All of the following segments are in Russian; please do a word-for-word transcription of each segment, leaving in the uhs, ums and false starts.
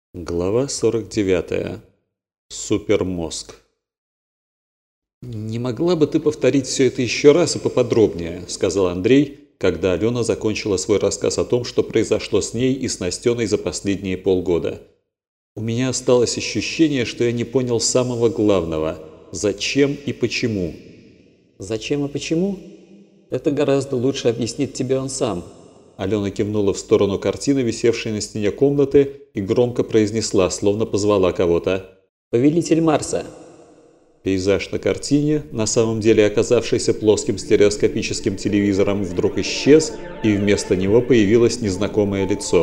Глава сорок девятая. Супермозг. «Не могла бы ты повторить все это еще раз и поподробнее?» – сказал Андрей, когда Алена закончила свой рассказ о том, что произошло с ней и с Настеной за последние полгода. «У меня осталось ощущение, что я не понял самого главного – зачем и почему». «Зачем и почему? Это гораздо лучше объяснит тебе он сам». Алена кивнула в сторону картины, висевшей на стене комнаты, и громко произнесла, словно позвала кого-то. «Повелитель Марса!» Пейзаж на картине, на самом деле оказавшийся плоским стереоскопическим телевизором, вдруг исчез, и вместо него появилось незнакомое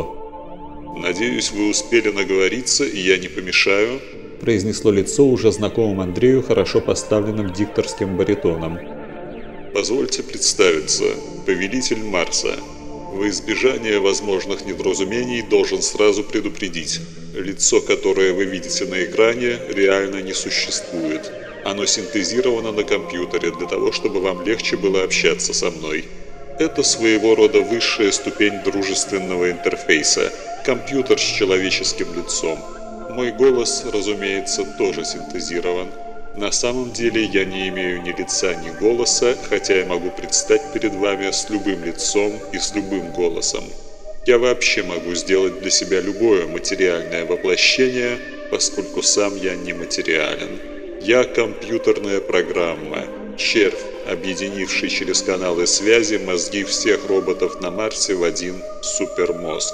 лицо. «Надеюсь, вы успели наговориться, и я не помешаю», – произнесло лицо уже знакомым Андрею хорошо поставленным дикторским баритоном. «Позвольте представиться, повелитель Марса. Во избежание возможных недоразумений должен сразу предупредить. Лицо, которое вы видите на экране, реально не существует. Оно синтезировано на компьютере для того, чтобы вам легче было общаться со мной. Это своего рода высшая ступень дружественного интерфейса. Компьютер с человеческим лицом. Мой голос, разумеется, тоже синтезирован. На самом деле я не имею ни лица, ни голоса, хотя я могу предстать перед вами с любым лицом и с любым голосом. Я вообще могу сделать для себя любое материальное воплощение, поскольку сам я не материален. Я компьютерная программа, червь, объединивший через каналы связи мозги всех роботов на Марсе в один супермозг».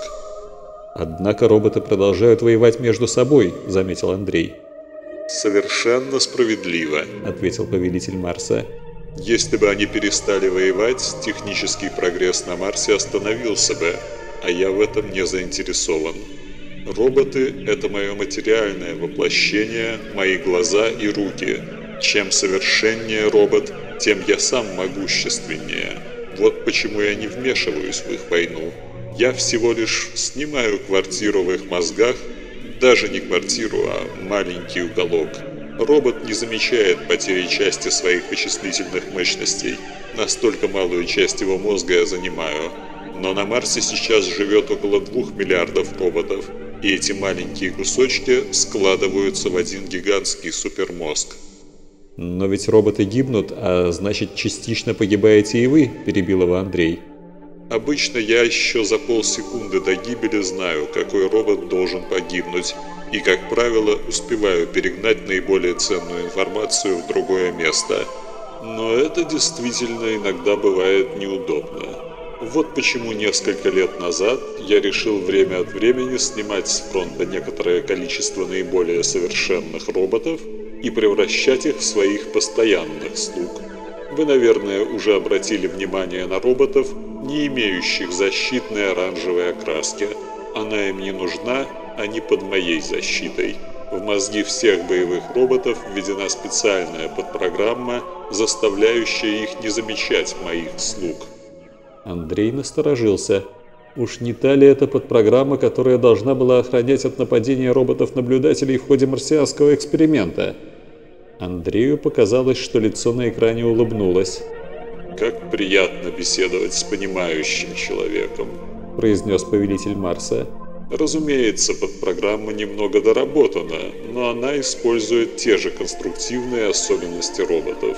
«Однако роботы продолжают воевать между собой», – заметил Андрей. «Совершенно справедливо», — ответил повелитель Марса. «Если бы они перестали воевать, технический прогресс на Марсе остановился бы, а я в этом не заинтересован. Роботы — это мое материальное воплощение, мои глаза и руки. Чем совершеннее робот, тем я сам могущественнее. Вот почему я не вмешиваюсь в их войну. Я всего лишь снимаю квартиру в их мозгах, даже не квартиру, а маленький уголок. Робот не замечает потери части своих вычислительных мощностей. Настолько малую часть его мозга я занимаю. Но на Марсе сейчас живет около двух миллиардов роботов, и эти маленькие кусочки складываются в один гигантский супермозг». «Но ведь роботы гибнут, а значит, частично погибаете и вы», – перебил его Андрей. «Обычно я еще за полсекунды до гибели знаю, какой робот должен погибнуть, и, как правило, успеваю перегнать наиболее ценную информацию в другое место. Но это действительно иногда бывает неудобно. Вот почему несколько лет назад я решил время от времени снимать с фронта некоторое количество наиболее совершенных роботов и превращать их в своих постоянных слуг. Вы, наверное, уже обратили внимание на роботов, не имеющих защитной оранжевой окраски. Она им не нужна, они под моей защитой. В мозги всех боевых роботов введена специальная подпрограмма, заставляющая их не замечать моих слуг». Андрей насторожился. Уж не та ли это подпрограмма, которая должна была охранять от нападения роботов-наблюдателей в ходе марсианского эксперимента? Андрею показалось, что лицо на экране улыбнулось. «Как приятно беседовать с понимающим человеком», – произнес повелитель Марса. «Разумеется, подпрограмма немного доработана, но она использует те же конструктивные особенности роботов».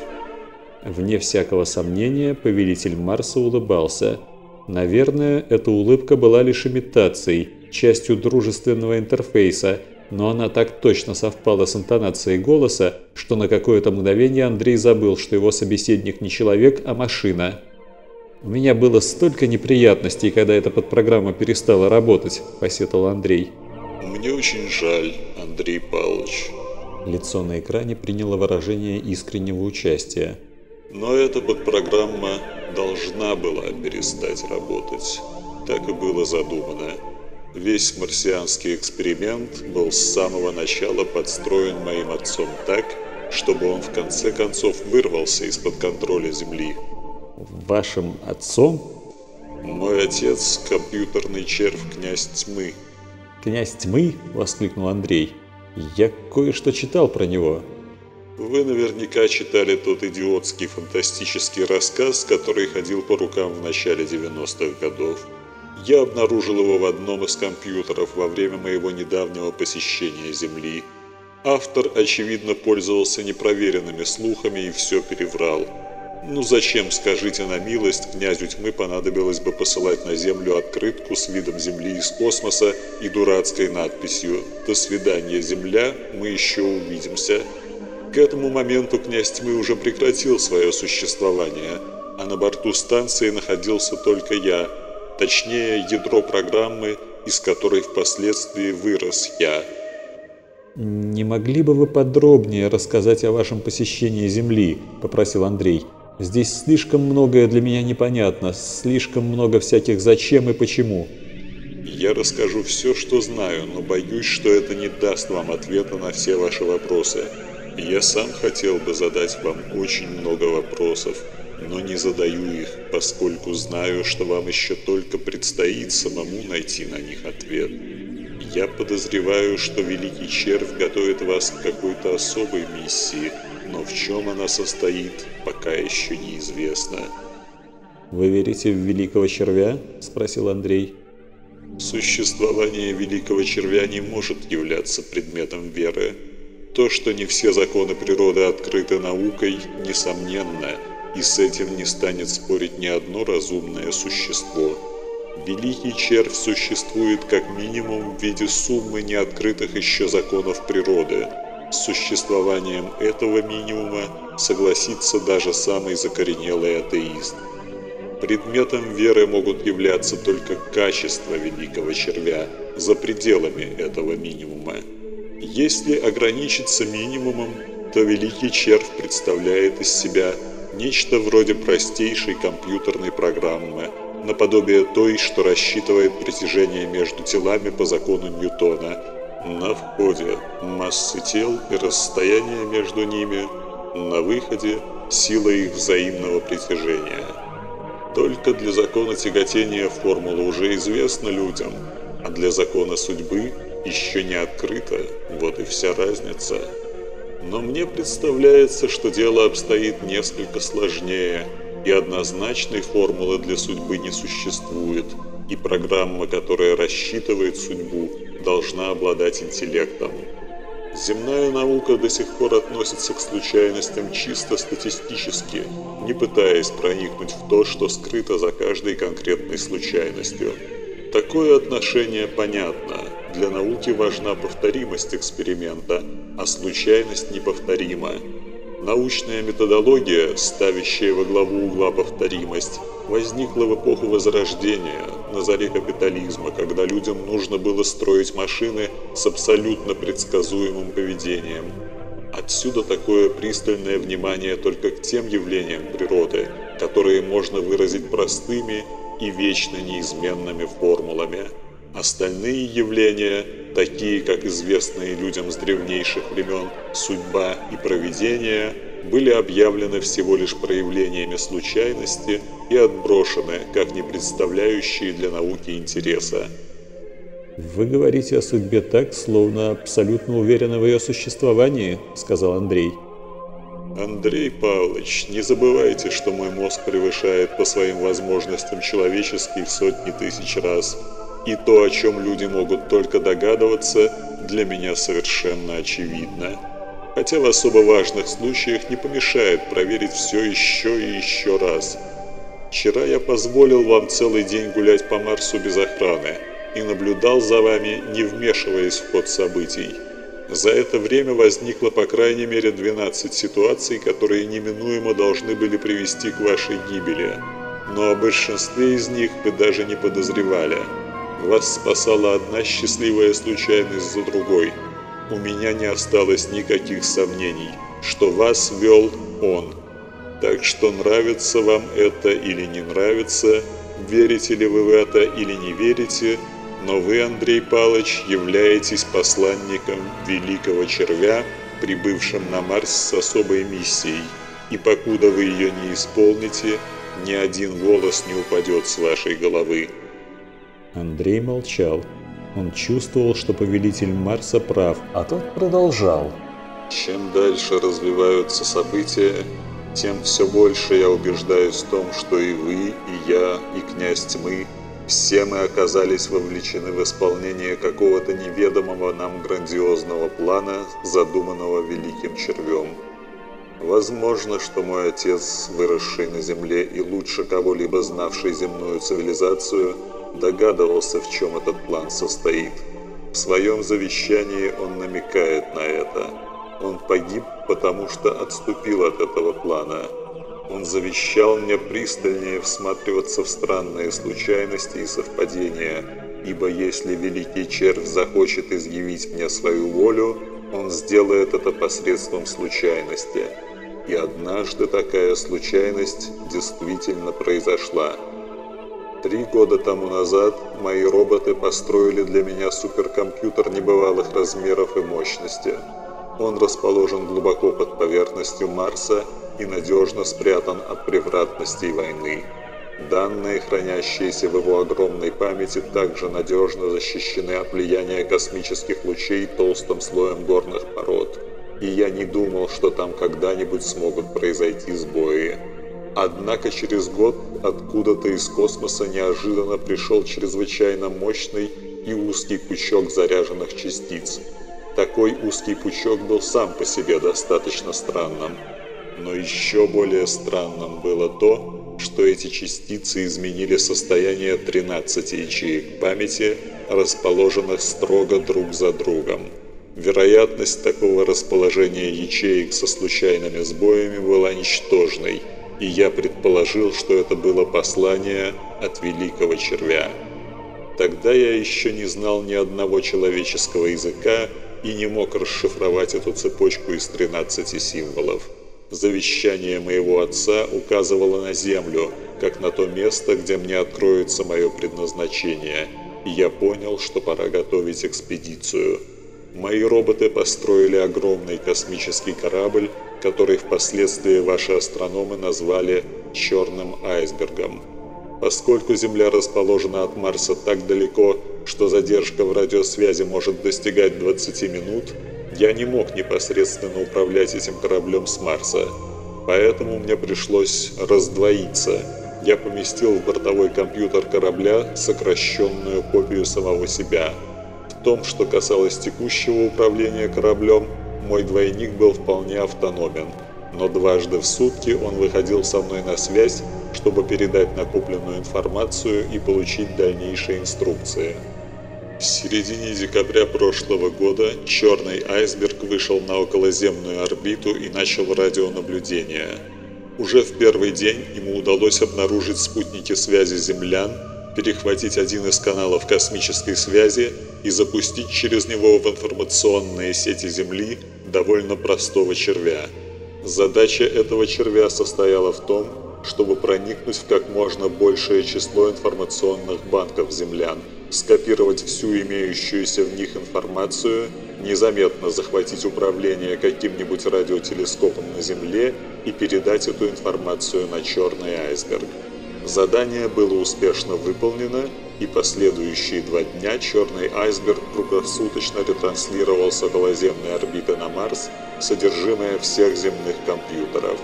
Вне всякого сомнения, повелитель Марса улыбался. Наверное, эта улыбка была лишь имитацией, частью дружественного интерфейса, но она так точно совпала с интонацией голоса, что на какое-то мгновение Андрей забыл, что его собеседник не человек, а машина. «У меня было столько неприятностей, когда эта подпрограмма перестала работать», – посетовал Андрей. «Мне очень жаль, Андрей Павлович». Лицо на экране приняло выражение искреннего участия. «Но эта подпрограмма должна была перестать работать. Так и было задумано. Весь марсианский эксперимент был с самого начала подстроен моим отцом так, чтобы он в конце концов вырвался из-под контроля Земли». «Вашим отцом?» «Мой отец – компьютерный червь князь тьмы». «Князь тьмы?» – воскликнул Андрей. «Я кое-что читал про него». «Вы наверняка читали тот идиотский фантастический рассказ, который ходил по рукам в начале девяностых годов. Я обнаружил его в одном из компьютеров во время моего недавнего посещения Земли. Автор, очевидно, пользовался непроверенными слухами и все переврал. Ну зачем, скажите на милость, князю тьмы понадобилось бы посылать на Землю открытку с видом Земли из космоса и дурацкой надписью «До свидания, Земля, мы еще увидимся». К этому моменту князь тьмы уже прекратил свое существование, а на борту станции находился только я, точнее ядро программы, из которой впоследствии вырос я. «Не могли бы вы подробнее рассказать о вашем посещении Земли?» – попросил Андрей. «Здесь слишком многое для меня непонятно, слишком много всяких «зачем» и «почему». Я расскажу все, что знаю, но боюсь, что это не даст вам ответа на все ваши вопросы. Я сам хотел бы задать вам очень много вопросов, но не задаю их, поскольку знаю, что вам еще только предстоит самому найти на них ответ. Я подозреваю, что Великий Червь готовит вас к какой-то особой миссии, но в чем она состоит, пока еще неизвестно». «Вы верите в Великого Червя?» – спросил Андрей. Существование Великого Червя не может являться предметом веры. То, что не все законы природы открыты наукой, несомненно, и с этим не станет спорить ни одно разумное существо. Великий Червь существует как минимум в виде суммы неоткрытых еще законов природы. С существованием этого минимума согласится даже самый закоренелый атеист. Предметом веры могут являться только качества Великого Червя за пределами этого минимума. Если ограничиться минимумом, то Великий Червь представляет из себя нечто вроде простейшей компьютерной программы, наподобие той, что рассчитывает притяжение между телами по закону Ньютона. На входе массы тел и расстояние между ними, на выходе сила их взаимного притяжения. Только для закона тяготения формула уже известна людям, а для закона судьбы еще не открыта, вот и вся разница. Но мне представляется, что дело обстоит несколько сложнее, и однозначной формулы для судьбы не существует, и программа, которая рассчитывает судьбу, должна обладать интеллектом. Земная наука до сих пор относится к случайностям чисто статистически, не пытаясь проникнуть в то, что скрыто за каждой конкретной случайностью. Такое отношение понятно. Для науки важна повторимость эксперимента, а случайность неповторима. Научная методология, ставящая во главу угла повторимость, возникла в эпоху Возрождения, на заре капитализма, когда людям нужно было строить машины с абсолютно предсказуемым поведением. Отсюда такое пристальное внимание только к тем явлениям природы, которые можно выразить простыми и вечно неизменными формулами. Остальные явления, такие как известные людям с древнейших времен судьба и провидение, были объявлены всего лишь проявлениями случайности и отброшены, как не представляющие для науки интереса. «Вы говорите о судьбе так, словно абсолютно уверены в ее существовании», — сказал Андрей. Андрей Павлович, не забывайте, что мой мозг превышает по своим возможностям человеческий в сотни тысяч раз. И то, о чем люди могут только догадываться, для меня совершенно очевидно. Хотя в особо важных случаях не помешает проверить все еще и еще раз. Вчера я позволил вам целый день гулять по Марсу без охраны и наблюдал за вами, не вмешиваясь в ход событий. За это время возникло по крайней мере двенадцать ситуаций, которые неминуемо должны были привести к вашей гибели. Но о большинстве из них вы даже не подозревали. Вас спасала одна счастливая случайность за другой. У меня не осталось никаких сомнений, что вас вел он. Так что нравится вам это или не нравится, верите ли вы в это или не верите, но вы, Андрей Павлович, являетесь посланником Великого Червя, прибывшим на Марс с особой миссией, и покуда вы ее не исполните, ни один волос не упадет с вашей головы. Андрей молчал. Он чувствовал, что повелитель Марса прав, а тот продолжал. Чем дальше развиваются события, тем все больше я убеждаюсь в том, что и вы, и я, и князь тьмы Все мы оказались вовлечены в исполнение какого-то неведомого нам грандиозного плана, задуманного Великим Червем. Возможно, что мой отец, выросший на Земле и лучше кого-либо знавший земную цивилизацию, догадывался, в чем этот план состоит. В своем завещании он намекает на это. Он погиб, потому что отступил от этого плана. Он завещал мне пристальнее всматриваться в странные случайности и совпадения, ибо если Великий Червь захочет изъявить мне свою волю, он сделает это посредством случайности. И однажды такая случайность действительно произошла. Три года тому назад мои роботы построили для меня суперкомпьютер небывалых размеров и мощности. Он расположен глубоко под поверхностью Марса и надежно спрятан от превратностей войны. Данные, хранящиеся в его огромной памяти, также надежно защищены от влияния космических лучей толстым слоем горных пород. И я не думал, что там когда-нибудь смогут произойти сбои. Однако через год откуда-то из космоса неожиданно пришел чрезвычайно мощный и узкий пучок заряженных частиц. Такой узкий пучок был сам по себе достаточно странным. Но еще более странным было то, что эти частицы изменили состояние тринадцати ячеек памяти, расположенных строго друг за другом. Вероятность такого расположения ячеек со случайными сбоями была ничтожной, и я предположил, что это было послание от Великого Червя. Тогда я еще не знал ни одного человеческого языка и не мог расшифровать эту цепочку из тринадцати символов. Завещание моего отца указывало на Землю, как на то место, где мне откроется мое предназначение, и я понял, что пора готовить экспедицию. Мои роботы построили огромный космический корабль, который впоследствии ваши астрономы назвали «черным айсбергом». Поскольку Земля расположена от Марса так далеко, что задержка в радиосвязи может достигать двадцати минут, я не мог непосредственно управлять этим кораблем с Марса, поэтому мне пришлось раздвоиться. Я поместил в бортовой компьютер корабля сокращенную копию самого себя. В том, что касалось текущего управления кораблем, мой двойник был вполне автономен, но дважды в сутки он выходил со мной на связь, чтобы передать накопленную информацию и получить дальнейшие инструкции. В середине декабря прошлого года черный айсберг вышел на околоземную орбиту и начал радионаблюдение. Уже в первый день ему удалось обнаружить спутники связи землян, перехватить один из каналов космической связи и запустить через него в информационные сети Земли довольно простого червя. Задача этого червя состояла в том, чтобы проникнуть в как можно большее число информационных банков землян, скопировать всю имеющуюся в них информацию, незаметно захватить управление каким-нибудь радиотелескопом на Земле и передать эту информацию на черный айсберг. Задание было успешно выполнено, и последующие два дня черный айсберг круглосуточно ретранслировал с околоземной орбиты на Марс содержимое всех земных компьютеров.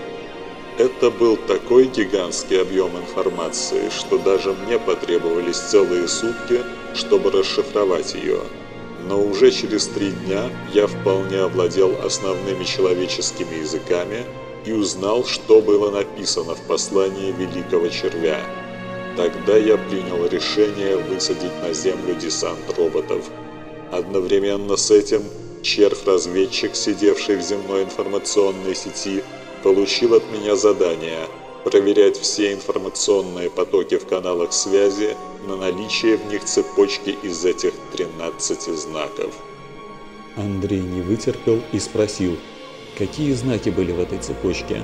Это был такой гигантский объем информации, что даже мне потребовались целые сутки, чтобы расшифровать ее. Но уже через три дня я вполне овладел основными человеческими языками и узнал, что было написано в послании Великого Червя. Тогда я принял решение высадить на Землю десант роботов. Одновременно с этим червь-разведчик, сидевший в земной информационной сети, получил от меня задание проверять все информационные потоки в каналах связи на наличие в них цепочки из этих тринадцати знаков. Андрей не вытерпел и спросил, какие знаки были в этой цепочке?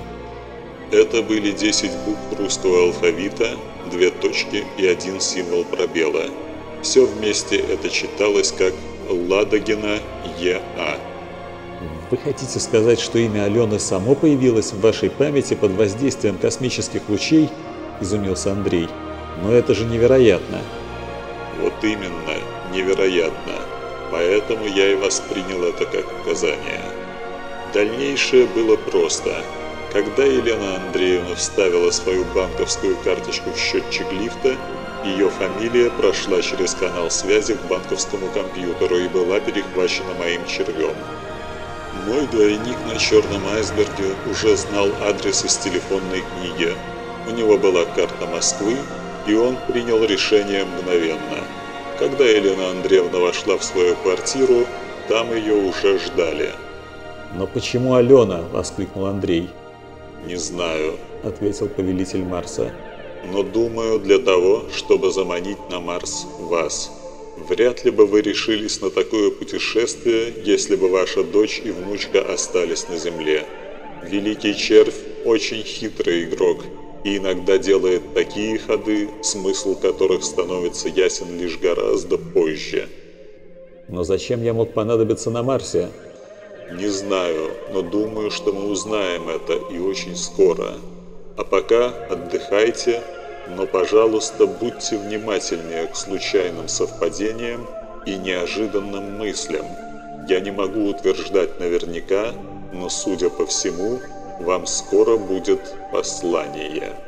Это были десять букв русского алфавита, две точки и один символ пробела. Все вместе это читалось как Ладогина Е А. Вы хотите сказать, что имя Алены само появилось в вашей памяти под воздействием космических лучей? Изумился Андрей. Но это же невероятно. Вот именно, невероятно. Поэтому я и воспринял это как указание. Дальнейшее было просто. Когда Елена Андреевна вставила свою банковскую карточку в счетчик лифта, ее фамилия прошла через канал связи к банковскому компьютеру и была перехвачена моим червем. Мой двойник на черном айсберге уже знал адрес из телефонной книги. У него была карта Москвы, и он принял решение мгновенно. Когда Елена Андреевна вошла в свою квартиру, там ее уже ждали. «Но почему Алена?» – воскликнул Андрей. «Не знаю», – ответил повелитель Марса. «но думаю, для того, чтобы заманить на Марс вас. Вряд ли бы вы решились на такое путешествие, если бы ваша дочь и внучка остались на Земле. Великий Червь очень хитрый игрок и иногда делает такие ходы, смысл которых становится ясен лишь гораздо позже». «Но зачем я мог понадобиться на Марсе?» «Не знаю, но думаю, что мы узнаем это и очень скоро. А пока отдыхайте, но, пожалуйста, будьте внимательнее к случайным совпадениям и неожиданным мыслям. Я не могу утверждать наверняка, но, судя по всему, вам скоро будет послание».